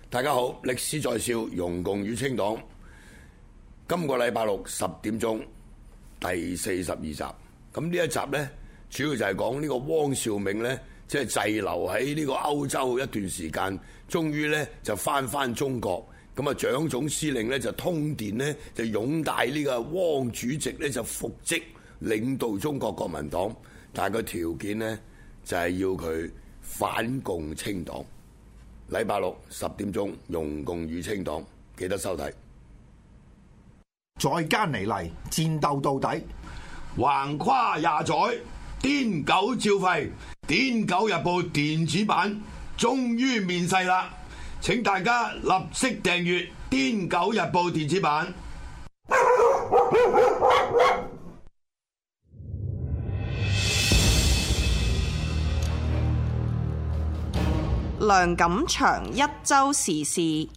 大家好，歷史在笑，容共與清黨。今個禮拜六10點鐘，第42集。咁呢一集呢，主要就係講呢個汪兆銘呢，即係滯留喺呢個歐洲一段時間，終於呢就翻中國。咁啊，蔣總司令呢就通電呢，就擁戴呢個汪主席呢就復職領導中國國民黨，但係個條件呢，就係要佢反共清黨。禮拜六10點鐘，容共與清黨，記得收睇。 再艱尼嚟，戰鬥到底， 橫跨廿載，癲狗照吠。癲狗日報電子版終於面世啦！請大家立即訂閱癲狗日報電子版。 梁錦祥一周時事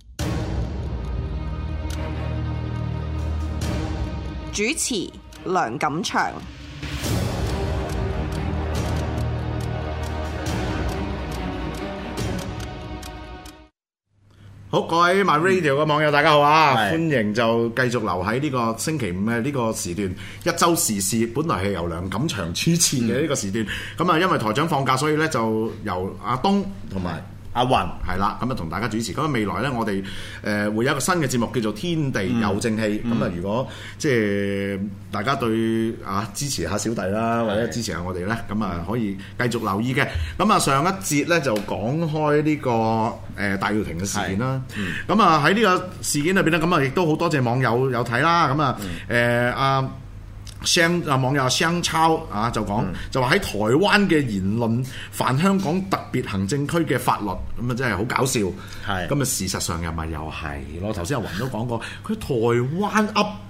主持，梁錦祥。 好，各位 My Radio 嘅網友大家好啊，歡迎就繼續留喺呢個星期五嘅呢個時段一周時事，本來係由梁錦祥主持嘅呢個時段，咁啊因為台長放假，所以咧就由阿東同埋阿雲係啦，咁啊同大家主持。咁啊未來咧，我哋會有一個新嘅節目叫做《天地有正氣》。咁啊，如果即係大家對支持下小弟啦，或者支持下我哋咧，咁啊可以繼續留意嘅。咁啊上一節咧就講開呢個戴耀廷嘅事件啦。咁啊喺呢個事件裏邊咧，咁啊亦都好多謝網友有睇啦。咁啊網友香抄就講就話喺台灣嘅言論犯香港特別行政區嘅法律，咁啊真係好搞笑。係咁啊，事實上又咪又係咯？頭先阿雲都講過，佢台灣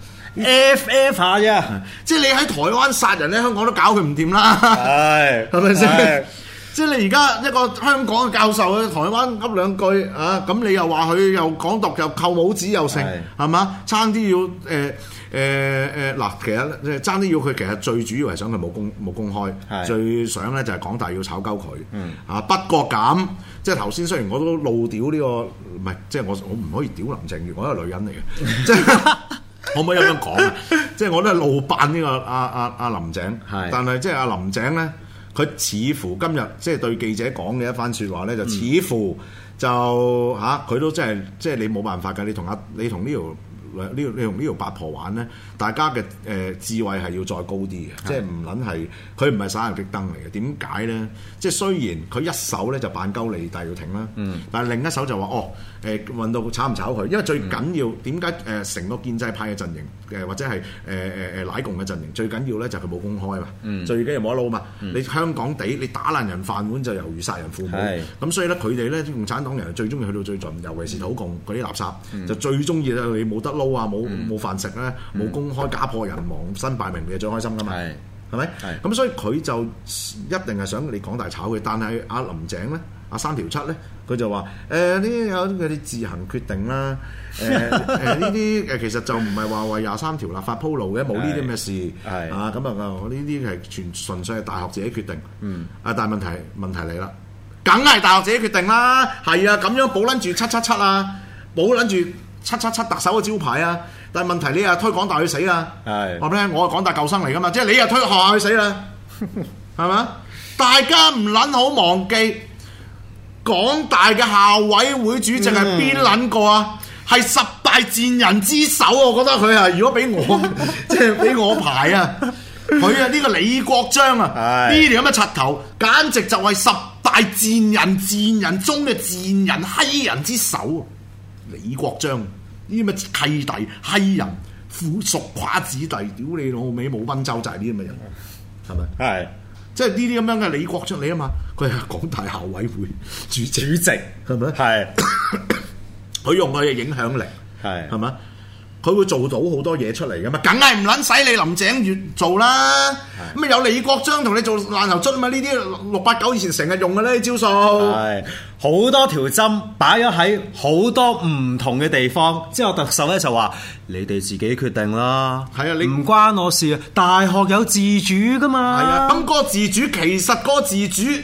FF 下啫，即係你喺台灣殺人咧，香港都搞佢唔掂啦。係咪先？即係你而家一個香港嘅教授喺台灣噏兩句咁你又話佢又港獨又扣帽子又成，係嘛？差啲要嗱，其實爭啲要佢，其實最主要係想佢冇公開，最想咧就係港大要炒鳩佢。不過咁，即係頭先雖然我都怒屌呢個，唔係即係我唔可以屌林鄭月，我係個女人嚟嘅，即係可唔可以咁樣講啊？即係我都係怒扮呢個阿林鄭，但係即係阿林鄭咧，佢似乎今日即係對記者講嘅一番説話咧，就似乎就佢都即係你冇辦法㗎，你同呢條八婆玩咧，大家嘅智慧係要再高啲嘅，即係唔撚係佢唔係耍人激燈嚟嘅。點解咧？即係雖然佢一手咧就扮鳩你戴耀廷啦，但係另一手就話運到炒唔炒佢，因為最緊要點解成個建制派嘅陣營或者係乃共嘅陣營最緊要咧就係佢冇公開嘛，最緊要冇得撈嘛。你香港地你打爛人飯碗就猶如殺人父母，咁所以咧佢哋咧共產黨人最中意去到最盡，尤其是土共嗰啲垃圾，就最中意咧你冇得撈啊，冇飯食咧，冇公開家破人亡身敗名，你係最開心噶嘛？係咪？咁所以佢就一定係想你港大炒佢，但係阿林鄭咧，阿3條7咧，佢就話呢啲有佢哋自行決定啦。呢啲其實就唔係話為23條立法鋪路嘅，冇呢啲咁嘅事。咁呢啲係純粹係大學自己決定。但係問題嚟啦，梗係大學自己決定啦。係啊，咁樣保撚住777啊，保撚住777特首嘅招牌啊！但係問題你又推港大去死啊！話俾你聽，我係港大舊生嚟噶嘛，即係你又推學校去死啦，係嘛？大家唔撚好忘記，港大嘅校委會主席係邊撚個啊？係10大賤人之首，我覺得佢係。如果俾我即係俾我排啊，佢呢個李國章啊，呢條咁嘅柒頭，簡直就係10大賤人中嘅賤人閪人之首。李國章呢啲咩契弟閪人附屬寡子弟，屌你老味冇賓州就係呢啲咁嘅人，係咪？係，即係呢啲咁樣嘅李國章你啊嘛，佢係港大校委會主席係咪？係，佢用佢嘅影響力係咪？佢會做到好多嘢出嚟噶嘛，梗係唔撚使你林鄭月做啦。咁有李國章同你做爛頭卒嘛？呢啲689以前成日用嘅呢啲招數， 係好多條針擺咗喺好多唔同嘅地方。之後特首咧就話：你哋自己決定啦。係啊，你唔關我事啊。大學有自主噶嘛。係啊，咁嗰個自主其實嗰個自主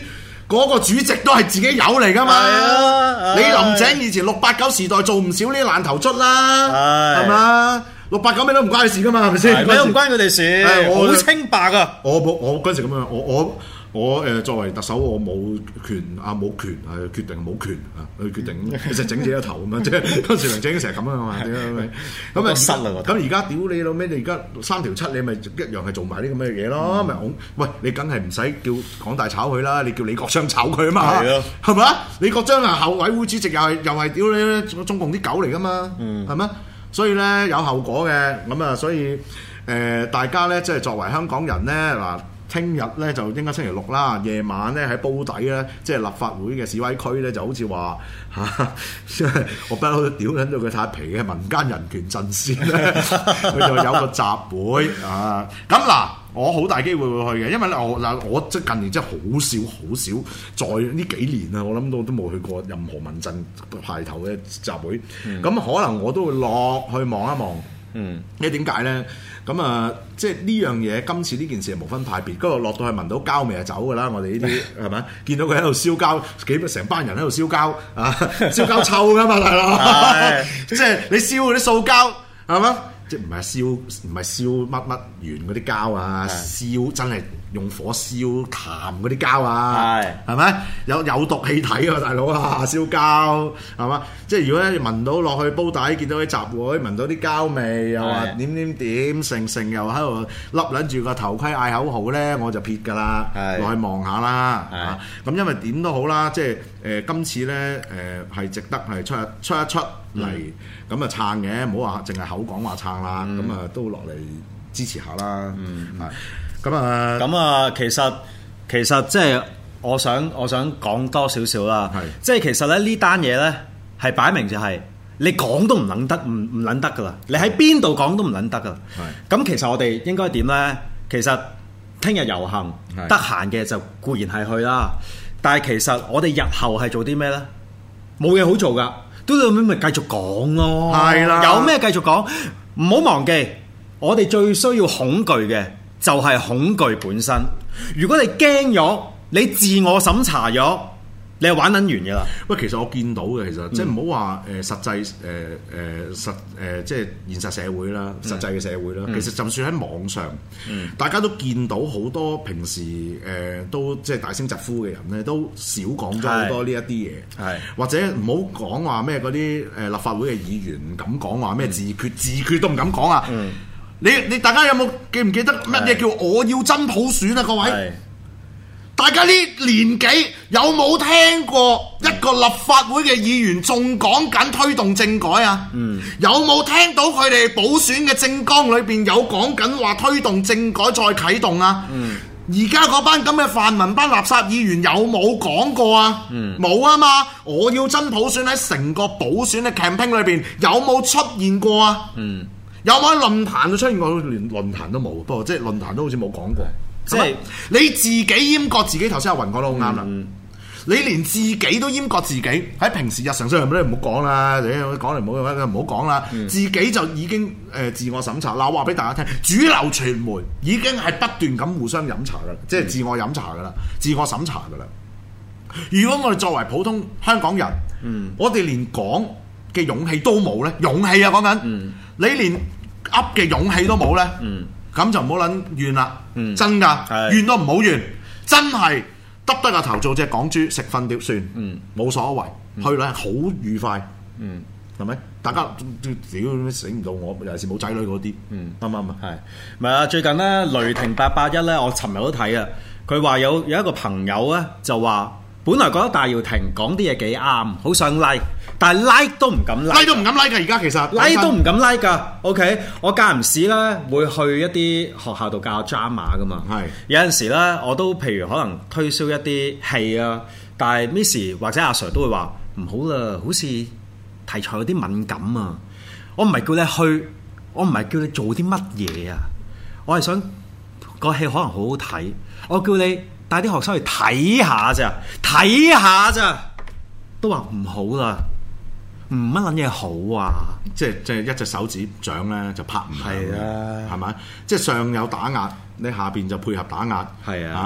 嗰個主席都係自己友嚟噶嘛。你林鄭以前689時代做唔少呢啲爛頭卒啦，係嘛？689咩都唔關你事噶嘛，係咪先？ 咩都唔關佢哋事，好清白噶。 我嗰陣時咁樣，我作為特首，我冇權決定冇權去決定，其實整自己個頭咁樣，即係嗰陣時梁振英成日咁啊嘛，咁啊失啦我。 咁而家屌你老味，你而家3條7，你咪一樣係做埋啲咁嘅嘢咯，咪喂你梗係唔使叫港大炒佢啦，你叫李國章炒佢啊嘛，係咪啊？李國章係後委會主席，又係屌你中共啲狗嚟噶嘛，係咩？所以咧有後果嘅，咁啊，所以大家咧即係作為香港人咧嗱。聽日咧就應該星期6啦，夜晚咧喺煲底咧，即係立法會嘅示威區咧，就好似話即係我不嬲都屌緊到佢太皮嘅民間人權陣線咧，佢就有個集會啊！咁嗱，我好大機會會去嘅，因為咧我即係近年真係好少，在呢幾年啊，我諗到都冇去過任何民陣排頭嘅集會，咁可能我都會落去望一望。因為點解咧？咁啊，即係呢樣嘢，今次呢件事係無分派別。嗰度落到去聞到膠味就走㗎啦，我哋呢啲係咪？見到佢喺度燒膠，成班人喺度燒膠啊！燒膠臭㗎嘛，大佬，即係你燒嗰啲塑膠係嘛？即係唔係燒乜圓嗰啲膠啊？燒真係用火燒痰嗰啲膠啊？係咪有毒氣體啊，大佬啊？燒膠係嘛？即係如果你聞到落去煲底，見到啲集會，聞到啲膠味，又話點成又喺度笠撚住個頭盔嗌口號咧，我就撇㗎啦，落去望下啦。咁因為點都好啦，即係今次咧係值得係出一嚟咁啊撐嘅，唔好話淨係口講話撐啦，咁啊都落嚟支持下啦。咁啊， 其實即係我想講多少少啦。即係其實咧呢單嘢咧係擺明就係你講都唔撚得㗎啦，你喺邊度講都唔撚得㗎啦。咁其實我哋應該點咧？其實聽日遊行得閒嘅就固然係去啦，但係其實我哋日後係做啲咩咧？冇嘢好做㗎。都有咩咪繼續講咯，係啦，有咩繼續講，唔好忘記，我哋最需要恐懼嘅就係恐懼本身。如果你驚咗，你自我審查咗，你係玩撚完嘅啦。喂， 其實我見到嘅，其實即係唔好話實際即係現實社會啦，實際嘅社會啦。其實就算喺網上，大家都見到好多平時都即係大聲疾呼嘅人咧，都少講咗好多呢一啲嘢，或者唔好講話咩嗰啲立法會嘅議員唔敢講話咩自決都唔敢講啊！你大家有冇記唔記得乜嘢叫我要真普選啊？各位。大家呢年紀有冇聽過一個立法會嘅議員仲講緊推動政改啊？有冇聽到佢哋補選嘅政綱裏邊有講緊話推動政改再啟動啊？而家嗰班咁嘅泛民班垃圾議員有冇講過啊？冇啊嘛！我要真普選喺成個補選嘅 campaign 裏邊有冇出現過啊？有冇喺論壇度出現過？連論壇都冇，不過即係論壇都好似冇講過。即係你自己閹割自己，頭先阿雲講得好啱啦。你連自己都閹割自己，喺平時日常生活都唔好講啦，你講嚟唔好講啦。自己就已經自我審查。嗱，話俾大家聽，主流傳媒已經係不斷咁互相飲茶噶啦，即係自我飲茶噶啦，自我審查噶啦。如果我哋作為普通香港人，我哋連講嘅勇氣都冇咧，勇氣啊講緊，你連噏嘅勇氣都冇咧。咁就唔好撚怨啦，真㗎，怨都唔好怨，真係耷低個頭做隻港豬食瞓碟算，冇所謂，去咧好愉快，係咪？大家屌死唔到我，尤其是冇仔女嗰啲，啱唔啱啊？ 係，咪啊？最近咧雷霆881咧，我尋日都睇啊，佢話有一個朋友咧就話，本來覺得戴耀廷講啲嘢幾啱，好想 like。但係 like 都唔敢 like 都唔敢 like 㗎，而家其實 like 都唔敢 like 㗎。OK， 我間唔時咧會去一啲學校度教 drama 㗎嘛。係有陣時咧，我都譬如可能推銷一啲戲啊，但係 Miss 或者阿 Sir 都會話唔好啦，好似題材有啲敏感啊。我唔係叫你去，我唔係叫你做啲乜嘢啊。我係想個戲可能好好睇，我叫你帶啲學生去睇下咋，都話唔好啦。唔乜撚嘢好啊！ 即係一隻手指掌咧就拍唔響，係咪？即係上有打壓，你下邊就配合打壓，係啊！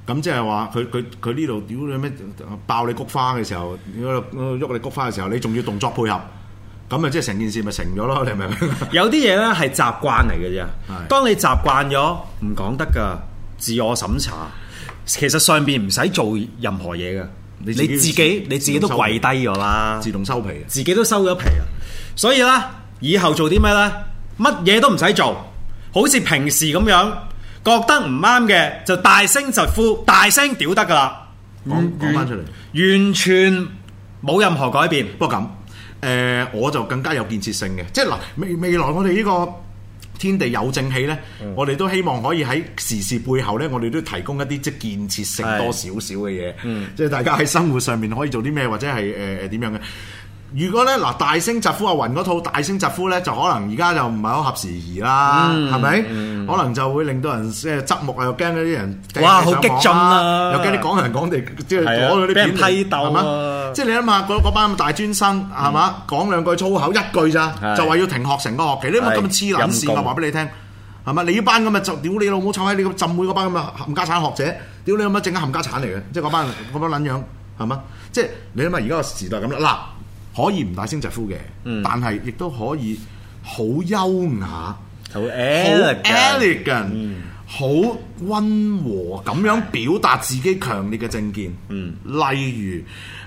咁即係話佢呢度屌你咩爆你菊花嘅時候，喐你菊花嘅時候，你仲要動作配合，咁啊即係成件事咪成咗咯？你明唔明？ 有啲嘢咧係習慣嚟嘅啫。當你習慣咗唔講得㗎，自我審查，其實上邊唔使做任何嘢㗎。你自己都跪低咗啦， 自動收皮， 自己都收咗皮啦。所以咧，以後做啲咩咧？乜嘢都唔使做，好似平時咁樣，覺得唔啱嘅就大聲疾呼，大聲屌得噶啦。 講翻出嚟， 完全冇任何改變。 不過咁，我就更加有建設性嘅，即係嗱，未來我哋呢個天地有正氣咧，我哋都希望可以喺時事背後咧，我哋都提供一啲即係建設性多少少嘅嘢，即係大家喺生活上面可以做啲咩，或者係點樣嘅。如果咧嗱，大聲疾呼阿雲嗰套大聲疾呼咧，就可能而家就唔係好合時宜啦，係咪？可能就會令到人即係側目啊，又驚嗰啲人哇好激進啊， 又驚啲港人港地即係攞嗰啲片批鬥係嘛？即係你諗下嗰班咁大專生係嘛，講兩句粗口一句咋，就話要停學成個學期，你乜咁黐撚線啊？話俾你聽係嘛？你呢班咁嘅就屌你老母臭閪，你個浸會嗰班咁嘅冚家產學者，屌你老母正係冚家產嚟嘅，即係嗰班撚樣係嘛？即係你諗下而家個時代咁啦，嗱。可以唔大聲疾呼嘅，但係亦都可以好優雅、好 elegant、好溫和咁樣表達自己強烈嘅政見。例如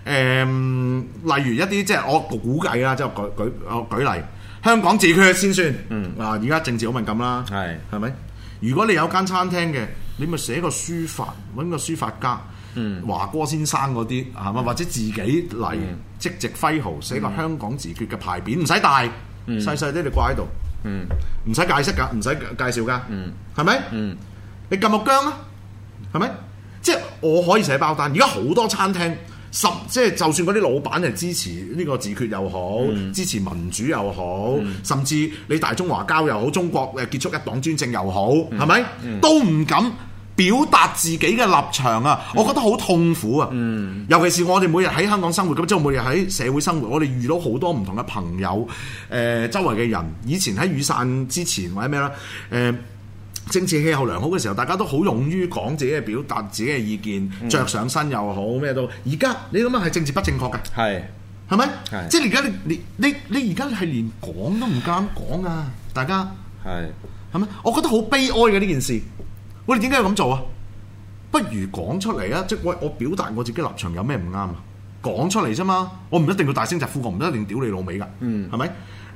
一啲即係我估計啦，即係舉例，香港自決先算。而家政治好敏感啦，係咪？如果你有間餐廳嘅，你咪寫個書法，揾個書法家。華哥先生嗰啲係嘛，或者自己嚟即席揮毫寫個香港自決嘅牌匾，唔使大，細細啲你掛喺度，唔使解釋㗎，唔使介紹㗎，係咪？你撳木姜啊，係咪？即係我可以寫包單。而家好多餐廳，即係就算嗰啲老闆係支持呢個自決又好，支持民主又好，甚至你大中華膠又好，中國結束一黨專政又好，係咪？都唔敢表達自己嘅立場啊！我覺得好痛苦啊！尤其是我哋每日喺香港生活咁，即係每日喺社會生活，我哋遇到好多唔同嘅朋友，周圍嘅人。以前喺雨傘之前或者咩啦，政治氣候良好嘅時候，大家都好勇於講自己嘅表達自己嘅意見，着上身又好咩都。而家你諗下係政治不正確㗎，係咪？即係而家你而家係連講都唔敢講啊！大家係咪？我覺得好悲哀嘅呢件事。我哋點解要咁做啊？不如講出嚟啊！即係我表達我自己立場有咩唔啱啊？講出嚟啫嘛！我唔一定要大聲疾呼，我唔一定屌你老味㗎，係咪？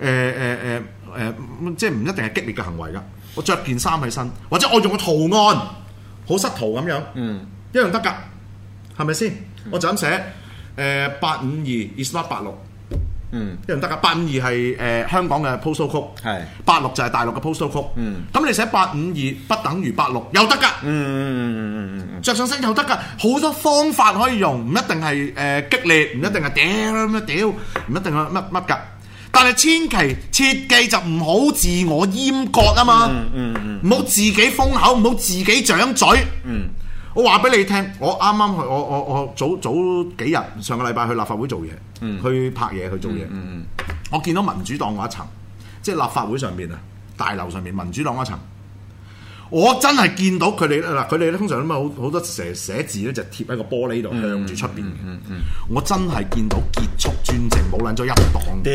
即係唔一定係激烈嘅行為㗎。我着件衫喺身，或者我用個圖案好失圖咁樣，一樣得㗎，係咪先？我就咁寫852 is not 86。一樣得㗎，852係香港嘅 postal code， 86就係大陸嘅 postal code。咁你寫852不等於86又得㗎，着上身又得㗎，好多方法可以用，唔一定係激烈，唔一定係屌，唔一定係乜㗎。但係千祈切記就唔好自我閹割啊嘛，唔好自己封口，唔好自己掌嘴。我話俾你聽，我啱啱去，我早幾日上個禮拜去立法會做嘢，去拍嘢去做嘢。我見到民主黨嗰一層，即係立法會上邊啊，大樓上面民主黨嗰一層，我真係見到佢哋嗱，佢哋咧通常咁好多寫字咧就貼喺個玻璃度向住出邊嘅。我真係見到結束專政冇撚咗一黨，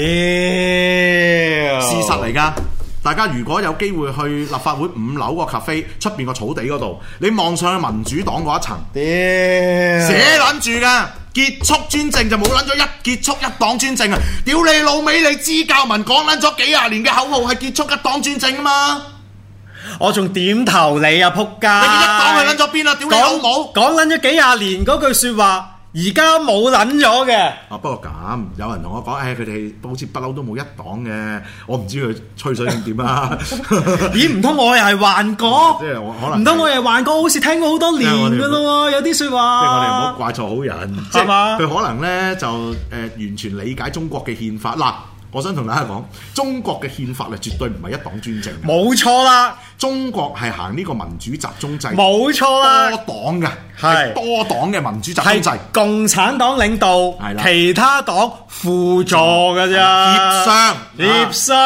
事實嚟㗎。大家如果有機會去立法會5樓個 cafe 出邊個草地嗰度，你望上去民主黨嗰一層，寫撚住㗎，結束專政就冇撚咗結束一黨專政啊！屌你老味，你支教民講撚咗幾廿年嘅口號係結束一黨專政啊嘛！ 我仲點頭你啊，仆街！ 你一黨去撚咗邊啊？屌你老母！ 講撚咗幾廿年嗰句説話。而家冇撚咗嘅。不過咁有人同我講，佢哋好似不嬲都冇一黨嘅，我唔知佢吹水定點啊？ 咦？唔通我又係幻覺？ 即係我可能唔通我又係幻覺？好似聽過好多年㗎咯喎，有啲説話。 即係我哋唔好怪錯好人， 係嘛？ 佢可能咧就完全理解中國嘅憲法嗱。我想同大家講，中國嘅憲法咧絕對唔係一黨專政， 冇錯啦。中國係行呢個民主集中制， 冇錯啦。 多黨嘅係多黨嘅民主集中制， 共產黨領導，其他黨輔助㗎咋， 協商。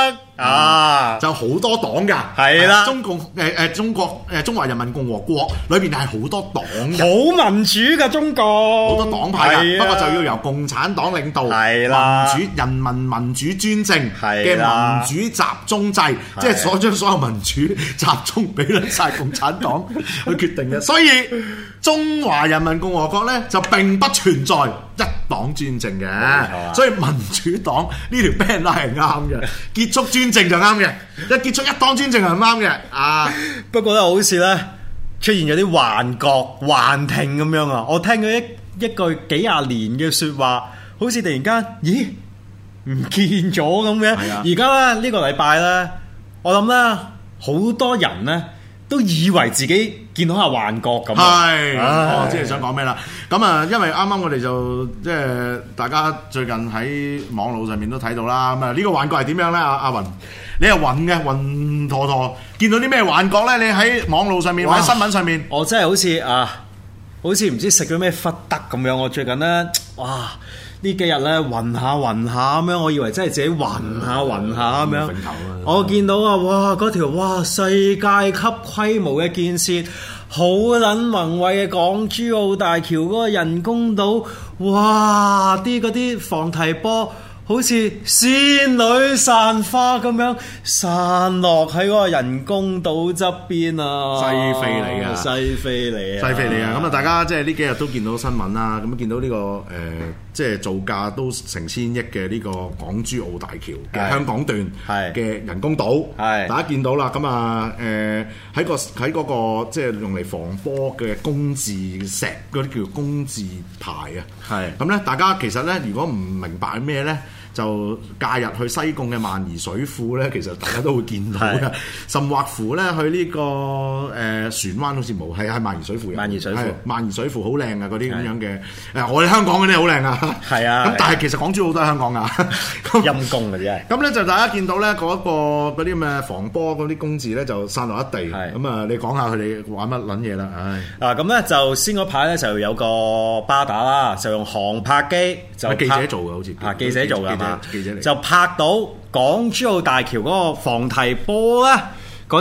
啊， 就好多黨㗎， 係啦， 中華人民共和國裏邊係好多黨嘅， 好民主嘅中國， 好多黨派㗎，不過就要由共產黨領導， 係啦， 人民民主專政嘅民主集中制，即係將所有民主集中俾晒共產黨去決定嘅，所以中華人民共和國咧就並不存在一黨專政嘅，所以民主黨呢條 band 係啱嘅，結束專政就啱嘅，一結束一黨專政係唔啱嘅啊！ 不過咧好似咧出現咗啲幻覺、幻聽咁樣啊！我聽咗一句幾廿年嘅説話，好似突然間咦唔見咗咁嘅。而家咧呢個禮拜咧，我諗咧好多人咧都以為自己見到下幻覺咁。 係，我知你想講咩啦。咁啊，因為啱啱我哋就即係大家最近喺網絡上面都睇到啦。咁啊，呢個幻覺係點樣咧？阿雲，你係暈嘅，暈陀陀，見到啲咩幻覺咧？你喺網絡上面或者新聞上面， 我真係好似唔知食咗咩忽得咁樣。我最近咧，呢幾日咧暈下咁樣，我以為真係自己暈下咁樣。我見到嗰條世界級規模嘅建設，好撚宏偉嘅港珠澳大橋嗰個人工島，嗰啲防堤波好似仙女散花咁樣散落喺嗰個人工島側邊啊！ 西非嚟啊！ 西非嚟啊！ 咁啊，大家即係呢幾日都見到新聞啦，咁見到呢個即係造價都成千億嘅呢個港珠澳大橋嘅香港段嘅人工島，大家見到啦。咁啊喺嗰個即係用嚟防波嘅工字石嗰啲叫工字牌啊。咁咧，大家其實咧，如果唔明白係咩咧，就假日去西貢嘅萬宜水庫咧，其實大家都會見到嘅。甚或乎咧去呢個船灣好似冇，係萬宜水庫。萬宜水庫好靚啊！嗰啲咁樣嘅我哋香港嗰啲好靚啊！ 係啊， 咁但係其實港珠澳都係香港噶， 陰公嘅真係。 咁咧就大家見到咧嗰啲咁嘅防波嗰啲工字咧就散落一地。咁啊，你講下佢哋玩乜撚嘢啦？ 咁咧就先嗰排咧就有個巴打啦，就用航拍機就記者做嘅，好似記者做㗎嘛， 記者嚟就拍到港珠澳大橋嗰個防堤波咧，嗰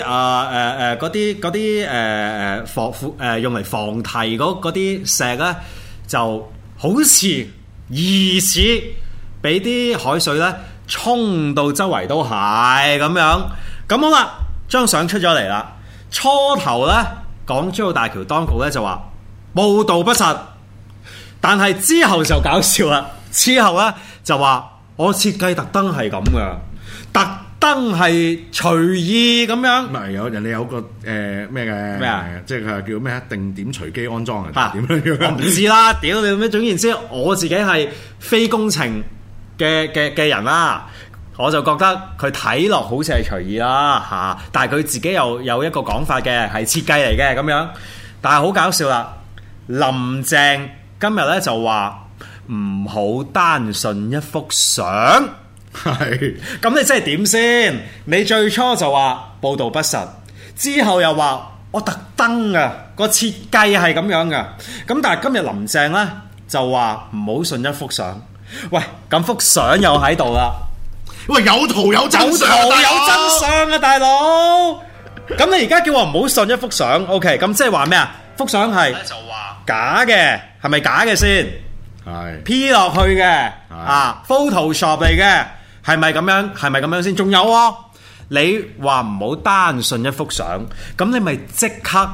啲用嚟防堤嗰啲石咧，就好似疑似俾啲海水咧沖到周圍都係咁樣。咁好啦，張相出咗嚟啦。初頭咧，港珠澳大橋當局咧就話報導不實，但係之後就搞笑啦。之後咧就話我設計特登係咁噶，特登係隨意咁樣。 唔係人哋有個咩嘅咩啊？即係佢係叫咩定點隨機安裝啊？點樣？ 我唔知啦。屌你咩？總言之，我自己係非工程嘅人啦，我就覺得佢睇落好似係隨意啦但係佢自己又有一個講法嘅，係設計嚟嘅咁樣。但係好搞笑啦，林鄭今日咧就話唔好單純一幅相。係，咁你真係點先？你最初就話報導不實，之後又話我特登啊，個設計係咁樣噶。咁但係今日林鄭咧就話唔好信一幅相。喂，咁幅相又喺度啦。 喂，有圖有真相啊，大佬。咁你而家叫我唔好信一幅相 ，OK？ 咁即係話咩啊？幅相係就話假嘅，係咪假嘅先？係 P 落去嘅，Photoshop 嚟嘅。係咪咁樣？係咪咁樣先？仲有你話唔好單信一幅相，咁你咪即刻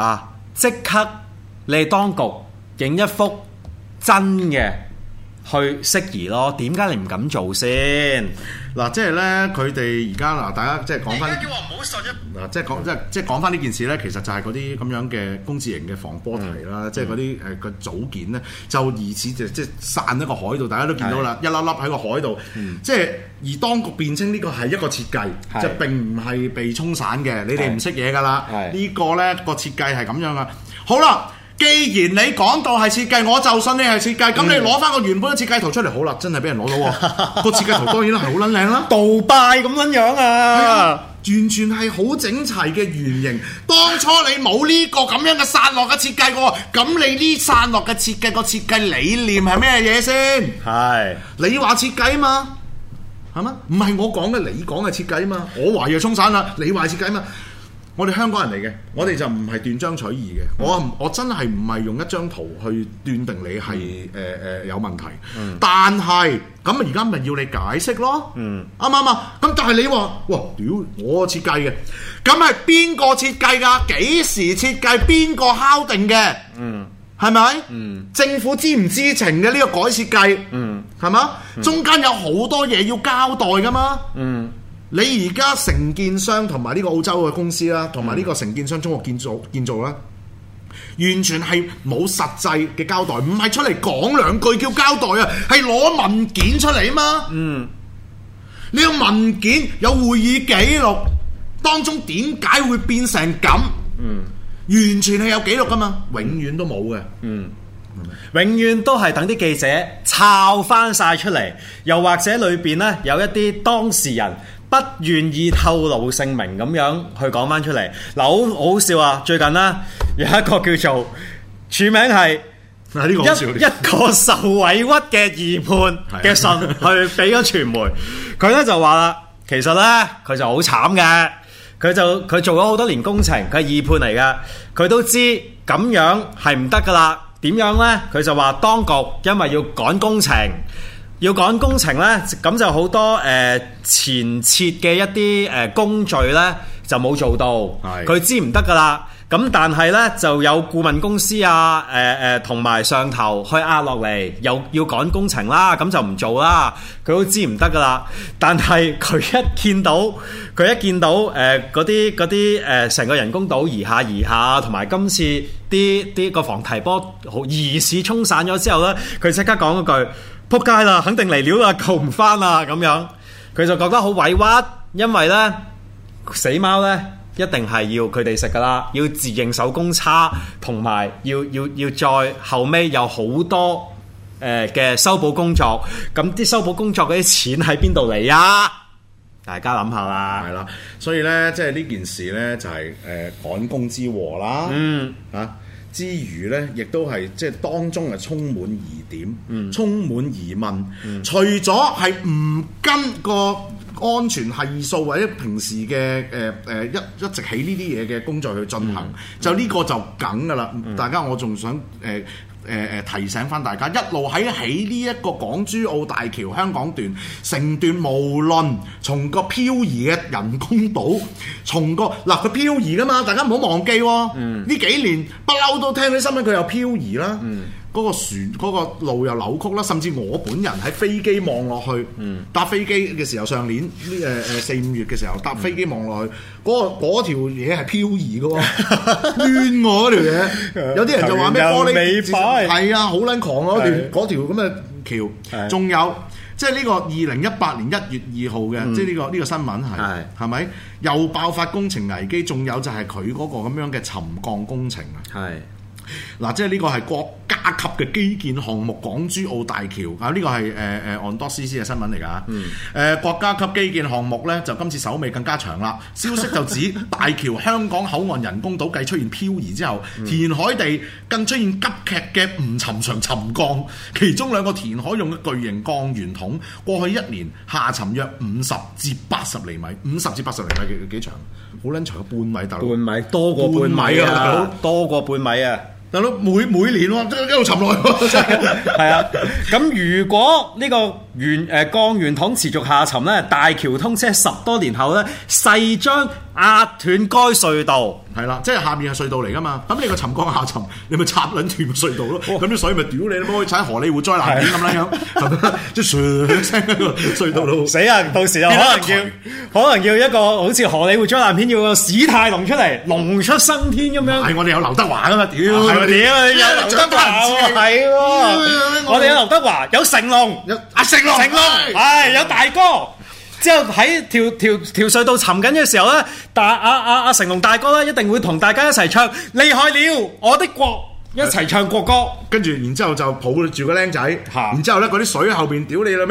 你哋當局影一幅真嘅去適宜咯。點解你唔敢做先？ 嗱，即係咧，佢哋而家嗱，大家即係講翻。而家叫我唔好信一嗱，即係講翻呢件事咧，其實就係嗰啲咁樣嘅工字型嘅防波堤啦，即係嗰啲個組件咧，就疑似即係散喺個海度，大家都見到啦，一粒粒喺個海度，即係而當局辯稱呢個係一個設計，就並唔係被沖散嘅，你哋唔識嘢㗎啦，呢個咧個設計係咁樣㗎。好啦。既然你講到係設計，我就信你係設計。咁你攞翻個原本嘅設計圖出嚟，好啦，真係俾人攞到喎。個設計圖當然啦係好撚靚啦，杜拜咁撚樣啊，完全係好整齊嘅圓形。當初你冇呢個咁樣嘅散落嘅設計喎，咁你呢散落嘅設計個設計理念係咩嘢先？係你話設計啊嘛，係係嘛？唔係我講嘅，你講嘅設計啊嘛。我話要沖散啦，你話設計啊嘛。我哋香港人嚟嘅，我哋就唔係斷章取義嘅。我真係唔係用一張圖去斷定你係有問題。但係咁而家咪要你解釋咯。啱唔啱啊？咁但係你話哇屌我設計嘅，咁係邊個設計㗎？幾時設計？邊個敲定嘅？係咪？政府知唔知情嘅呢個改設計？係嘛？中間有好多嘢要交代㗎嘛？你而家承建商同埋呢個澳洲嘅公司啦，同埋呢個承建商中國建造啦，完全係冇實際嘅交代，唔係出嚟講兩句叫交代啊，係攞文件出嚟啊嘛。你有文件有會議記錄，當中點解會變成咁？完全係有記錄噶嘛，永遠都冇嘅。 永遠都係等啲記者抄翻晒出嚟，又或者裏邊呢有一啲當事人不願意透露姓名咁樣去講翻出嚟。嗱，好好笑啊！最近呢，有一個叫做署名係一個受委屈嘅二判嘅信去俾咗傳媒，佢呢就話啦，其實呢，佢就好慘嘅，佢做咗好多年工程，佢係二判嚟嘅，佢都知咁樣係唔得噶啦。點樣呢？佢就話當局因為要趕工程呢，咁就好多前設嘅一啲工序呢就冇做到，佢知唔得噶啦。咁但係呢，就有顧問公司啊，同埋上頭去壓落嚟，又要趕工程啦，咁就唔做啦。佢都知唔得噶啦。但係佢一見到嗰啲成個人工島移下，同埋今次啲個防堤波疑似沖散咗之後呢，佢即刻講嗰句：撲街啦，肯定嚟料啦，救唔翻啦咁樣。佢就覺得好委屈，因為呢死貓呢，一定係要佢哋食噶啦，要自認手工差，同埋要再後尾有好多嘅修補工作。咁啲修補工作嗰啲錢喺邊度嚟啊？大家諗下啦。 係啦，所以呢，即係呢件事呢，就係趕工之禍啦。之餘呢，亦都係即係當中係充滿疑點，充滿疑問。除咗係唔跟個安全係數或者平時嘅一直起呢啲嘢嘅工序去進行，就呢個就梗㗎啦。大家我仲想提醒翻大家，一路喺起呢一個港珠澳大橋香港段成段，無論從個漂移嘅人工島，從個佢漂移㗎嘛，大家唔好忘記喎。呢幾年不嬲都聽啲新聞，佢又漂移啦。嗰個船嗰個路又扭曲啦，甚至我本人喺飛機望落去，搭飛機嘅時候，上年4-5月嘅時候搭飛機望落去，嗰條嘢係漂移嘅喎，亂我嗰條嘢。有啲人就話咩玻璃係啊，好撚狂啊！嗰條咁嘅橋，仲有即係呢個2018年1月2號嘅，即係呢個新聞係咪又爆發工程危機？仲有就係佢嗰個咁樣嘅沉降工程啊！嗱，即係呢個係國家級嘅基建項目，港珠澳大橋啊！呢個係安多斯嘅新聞嚟㗎。國家級基建項目呢，就今次手尾更加長啦。消息就指大橋香港口岸人工島繼出現漂移之後，填海地更出現急劇嘅唔尋常沉降，其中2個填海用嘅巨型鋼圓筒，過去1年下沉約50至80厘米，50至80厘米幾長？好撚長，半米大佬。半米多過半米啊！大佬多過半米啊！大佬每年喎，一路沉落去喎，係啊！咁如果呢個鋼圓筒持續下沉咧，大橋通車10多年後咧，勢將壓斷該隧道。係啦，即係下面係隧道嚟噶嘛，咁你個沉降下沉，你咪插撚斷隧道咯。咁啲水咪屌你，都可以踩荷里活災難片咁樣，係咪？即係唰聲喺個隧道度死啊！到時又可能要一個好似荷里活災難片，要個史泰龍出嚟，龍出生天咁樣。係我哋有劉德華噶嘛？屌！有劉德華喎，係喎。我哋有劉德華，有成龍，成龍，係有大哥。之後喺條隧道沉緊嘅時候咧，阿成龍大哥咧一定會同大家一齊唱《厲害了我的國》，一齊唱國歌。跟住然之後就抱住個僆仔，然之後咧嗰啲水後邊屌你啦尾，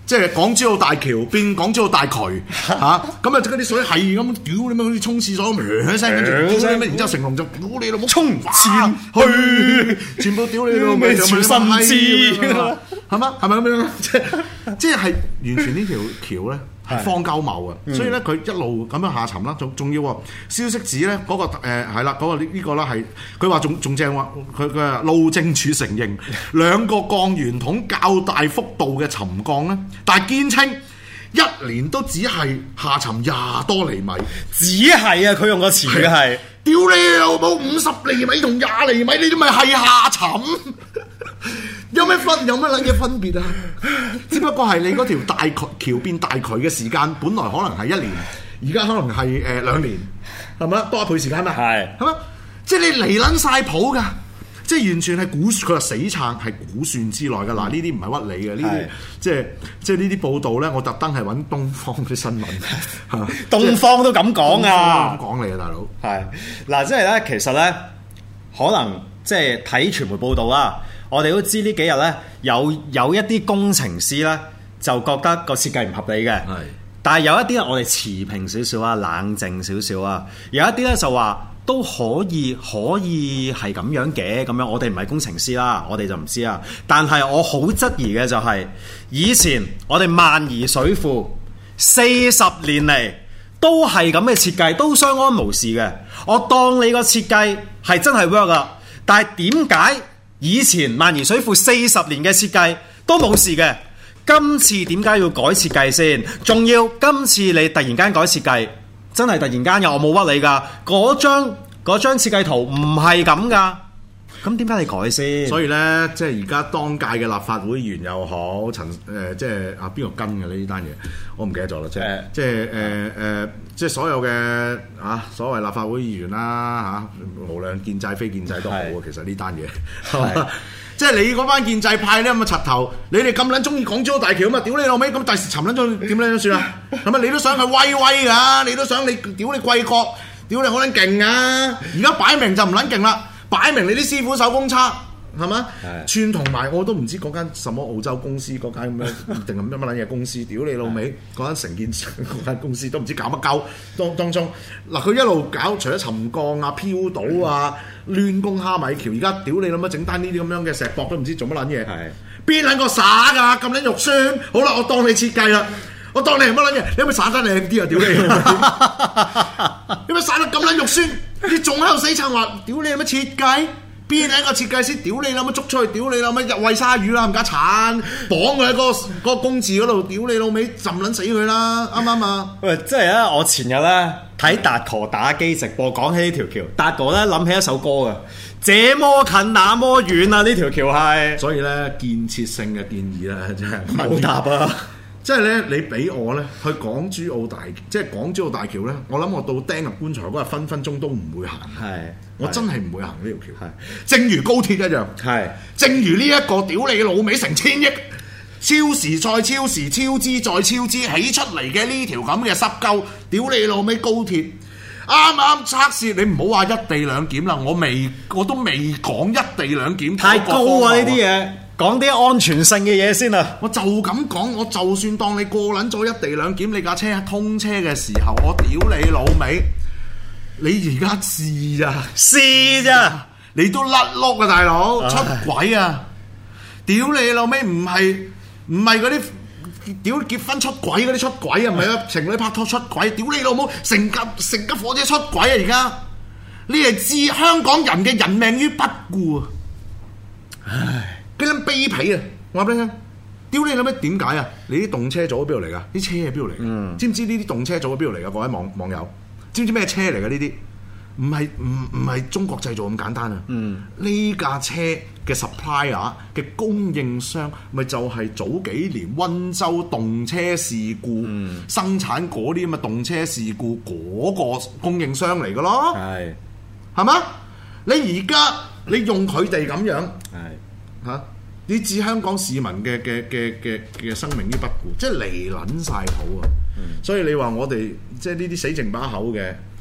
即係港珠澳大橋變港珠澳大渠嚇，咁啊嗰啲水係咁屌你咩好似沖廁所咁一聲，跟住屌你咩，然之後成龍就屌你老母衝前去，全部屌你老味就心知係嘛？係咪咁樣？即係完全呢條橋咧係荒鳩謬啊！所以咧佢一路咁樣下沉啦，仲要喎消息指咧嗰個係啦嗰個呢個啦係佢話仲正話佢嘅路政署承認兩個鋼圓筒較大幅度嘅沉降咧，但係堅稱一年都只係下沉20多厘米， 只係啊！佢用個詞語係屌你老母50厘米同20厘米，你都咪係下沉？有乜撚嘢分別啊？只不過係你嗰條大橋變大渠嘅時間，本來可能係1年，而家可能係2年，係咪多一倍時間嘛？係咪？即係你離撚晒譜㗎，即係完全係估，佢話死撐係估算之內㗎。嗱，呢啲唔係屈你嘅，呢啲即係呢啲報道咧，我特登係揾東方啲新聞， 東方都咁講啊！ 咁講你啊，大佬。 係嗱，即係咧，其實咧，可能即係睇傳媒報道啦。我哋都知呢幾日咧有一啲工程師咧就覺得個設計唔合理嘅，但係有一啲我哋持平少少啊，冷靜少少啊，有一啲咧就話都可以係咁樣嘅，咁樣我哋唔係工程師啦，我哋就唔知啦。但係我好質疑嘅就係以前我哋萬宜水庫40年嚟都係咁嘅設計，都相安無事嘅。我當你個設計係真係 work 啊，但係點解以前萬宜水庫40年嘅設計都冇事嘅，今次點解要改設計先？仲要今次你突然間改設計，真係突然間嘅，我冇屈你㗎。嗰張設計圖唔係咁㗎，咁點解你改先？ 所以咧，即係而家當屆嘅立法會議員又好，即係啊邊個跟嘅呢單嘢？我唔記得咗啦，即係所有嘅所謂立法會議員啦無論建制非建制都好啊，其實呢單嘢，即係你嗰班建制派咧咁嘅柒頭，你哋咁撚中意港珠澳大橋啊嘛，屌你老味，咁第時沉撚咗點撚算啊？係咪你都想佢威威㗎？你都想你屌你貴國，屌你好撚勁啊！而家擺明就唔撚勁啦，擺明你啲師傅手工差。係嘛？串同埋我都唔知嗰間什麼澳洲公司，嗰間咁樣定係乜撚嘢公司？屌你老味！嗰間成建嗰間公司都唔知搞乜鳩當中嗱，佢一路搞，除咗沉降啊、飄島啊、亂攻蝦米橋，而家屌你老母整單呢啲咁樣嘅石壆都唔知做乜撚嘢？邊撚個耍㗎？咁撚肉酸！好啦，我當你設計啦，我當你係乜撚嘢？你有冇耍得靚啲啊？屌你！有冇耍得咁撚肉酸？你仲喺度死撐話？屌你有乜設計？邊一個設計師屌你老母捉出去，屌你老母入餵鯊魚啦，冚家鏟綁佢喺嗰個公字嗰度，屌你老味浸撚死佢啦，啱唔啱啊？ 喂，即係咧，我前日咧睇達哥打機直播，講起呢條橋，達哥咧諗起一首歌嘅，這麼近那麼遠啊！呢條橋係， 所以咧建設性嘅建議咧，真係冇答啊！ 即係咧，你俾我咧去港珠澳大，即係港珠澳大橋咧，我諗我到釘入棺材嗰日分分鐘都唔會行。我真係唔會行呢條橋。正如高鐵一樣。正如呢一個屌你老味成千億超時再超時超支再超支起出嚟嘅呢條咁嘅濕鳩，屌你老味高鐵啱啱測試，你唔好話一地兩檢啦，我都未講一地兩檢。 太高啊！呢啲嘢。講啲安全性嘅嘢先啊！ 我就咁講，我就算當你過撚咗一地兩檢，你架車通車嘅時候，我屌你老味！你而家試咋？你都甩碌啊，大佬出軌啊！屌你老味，唔係嗰啲屌結婚出軌嗰啲出軌啊，唔係啊，情侶拍拖出軌，屌你老母，成架火車出軌啊！而家你係置香港人嘅人命於不顧啊！唉！幾撚卑鄙啊！我話俾你聽，屌你諗咩？點解啊？你啲動車做咗邊度嚟㗎？啲車係邊度嚟？知唔知呢啲動車做咗邊度嚟㗎？各位網友，知唔知咩車嚟㗎？呢啲唔係中國製造咁簡單啊！呢架車嘅 supplier 嘅供應商，咪就係早幾年溫州動車事故生產嗰啲咁嘅動車事故嗰個供應商嚟㗎咯。係嘛？你而家你用佢哋咁樣你置香港市民嘅生命於不顧，即係離撚晒譜啊！所以你話我哋即係呢啲死剩把口嘅，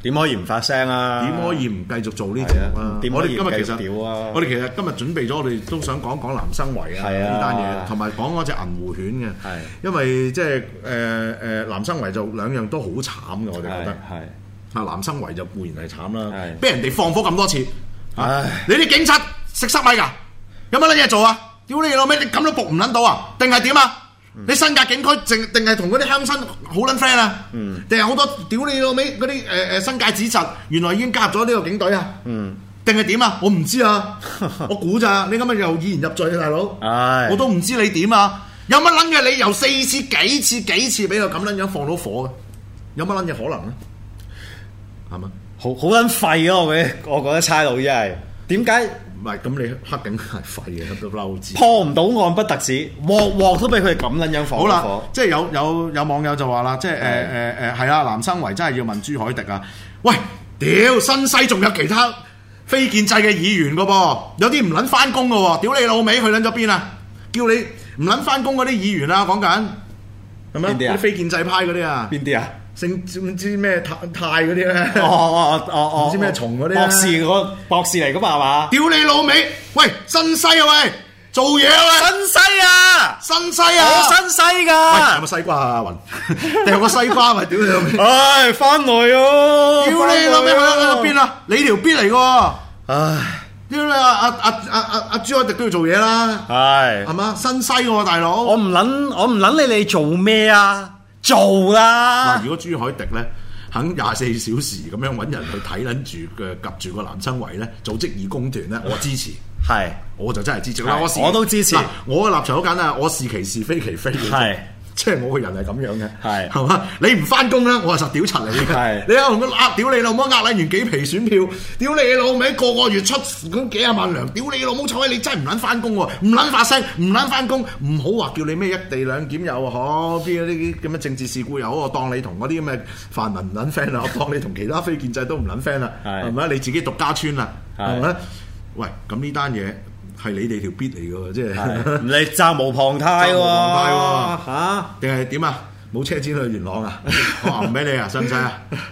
點可以唔發聲啊？ 點可以唔繼續做呢節目啊？ 點可以唔繼續屌啊？ 我哋其實今日準備咗，我哋都想講講南生圍啊呢單嘢，同埋講嗰隻銀狐犬嘅。係，因為即係南生圍就兩樣都好慘嘅，我哋覺得。係。啊，南生圍就固然係慘啦，俾人哋放火咁多次。你啲警察食塞米㗎？有乜撚嘢做啊？屌你老味！你咁都仆唔撚到啊？定係點啊？你新界警區定係同嗰啲鄉紳好撚 friend 啊？定係好多屌你老味嗰啲新界子侄原來已經加入咗呢個警隊啊？定係點啊？我唔知啊，我估咋？你咁樣又以言入罪啊，大佬！我都唔知你點啊！有乜撚嘅理由4次幾次俾佢咁撚樣放到火嘅？有乜撚嘢可能咧？係嘛？好撚廢咯！我覺得差佬真係點解？ 唔係咁，你黑警係廢嘅，都嬲知破唔到案不特止，鑊都俾佢哋咁撚樣放火。 好啦，即係有網友就話啦，即係係啊，南生圍真係要問朱凱廸啊！喂，屌新西仲有其他非建制嘅議員嘅噃，有啲唔撚翻工嘅喎，屌你老味，去撚咗邊啊？叫你唔撚翻工嗰啲議員啊，講緊係咪？邊啲啊？啲非建制派嗰啲啊？邊啲啊？姓唔知咩泰嗰啲咧？唔知咩蟲嗰啲博士嚟噶嘛係嘛？屌你老味！喂，新西啊喂，做嘢啊喂！新西啊！我新西㗎！喂，有冇西瓜啊雲？有個西瓜咪屌你老味！唉，翻來啊！屌你老味去咗邊啊？你條邊嚟㗎？唉！屌你阿朱凱廸都要做嘢啦！係嘛？新西喎大佬！我唔撚你哋做咩啊？做啦！嗱，如果朱凱廸咧肯24小時咁樣揾人去睇撚住嘅及住個南生圍咧，組織義工團咧，我支持。係，我就真係支持。我都支持。我嘅立場好簡單，我是其是非其非嘅。係。即係我個人係咁樣嘅，係嘛？你唔翻工咧，我係實屌柒你嘅。你同佢屌你老母呃撚完幾皮選票，屌你老味個月出咁幾廿萬糧，屌你老母彩，你真係唔撚翻工喎，唔撚發聲，唔撚翻工，唔好話叫你咩一地兩檢又好，邊嗰啲咁嘅政治事故又好，我當你同嗰啲咁嘅泛民唔撚 friend 啦，我當你同其他非建制都唔撚 friend 啦，係咪？你自己獨家村啦，係咪？喂，咁呢單嘢。係你哋條 bit 嚟嘅喎，即係你責無旁貸喎嚇，定係點啊？冇車錢去元朗啊？我話唔俾你啊，使唔使啊？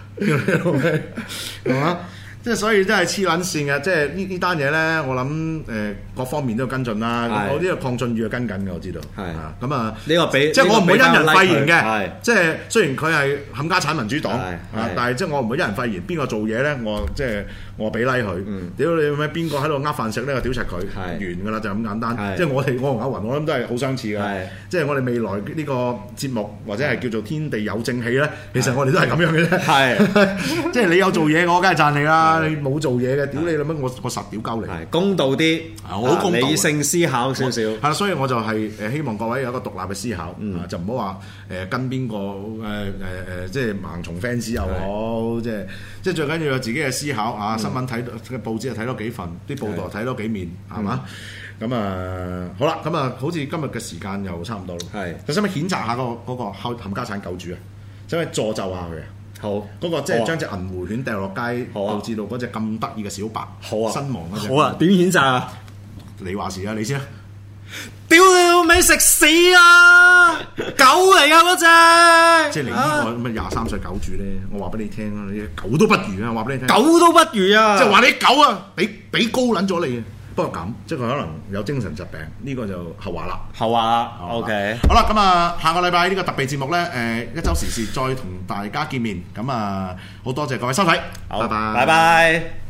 係嘛？即係所以真係黐撚線嘅，即係呢單嘢咧，我諗各方面都要跟進啦。我呢個鄺俊宇係跟緊嘅，我知道。係咁啊，呢個俾即係我唔會因人廢言嘅。即係雖然佢係冚家產民主黨，但係即係我唔會因人廢言。邊個做嘢咧，我即係我俾 like 佢。屌你咩？邊個喺度呃飯食咧？我屌柒佢。完㗎啦，就咁簡單。即係我同阿雲，我諗都係好相似嘅。即係我哋未來呢個節目或者係叫做天地有正氣咧，其實我哋都係咁樣嘅啫。係，即係你有做嘢，我梗係讚你啦。你冇做嘢嘅，屌你啦乜？我實屌鳩你。係公道啲，好公道，理性思考少少。係啦，所以我就係希望各位有一個獨立嘅思考，就唔好話跟邊個即係盲從 fans 又好，即係最緊要有自己嘅思考啊！新聞睇嘅報紙睇多幾份，啲報道睇多幾面，係嘛？咁啊好啦，咁啊好似今日嘅時間又差唔多咯。係，你使唔使譴責下嗰個冚家產狗主啊？使唔使助咒下佢啊？好，嗰個即係將隻銀狐犬掉落街，導致到嗰隻咁得意嘅小白身亡嗰隻。好啊，點譴責啊？你話事啊，你先啊！屌你老味食屎啊！狗嚟㗎嗰隻，即係你呢個咁嘅23歲狗主咧，我話俾你聽啊，你狗都不如啊！話俾你聽，狗都不如啊！即係話你狗啊，比高撚咗你嘅。不過咁，即係佢可能有精神疾病，呢個就後話啦。後話啦 ，OK。好啦，咁啊，下個禮拜呢個特備節目咧，一週時事再同大家見面。咁啊，好多謝各位收睇，拜拜，拜拜。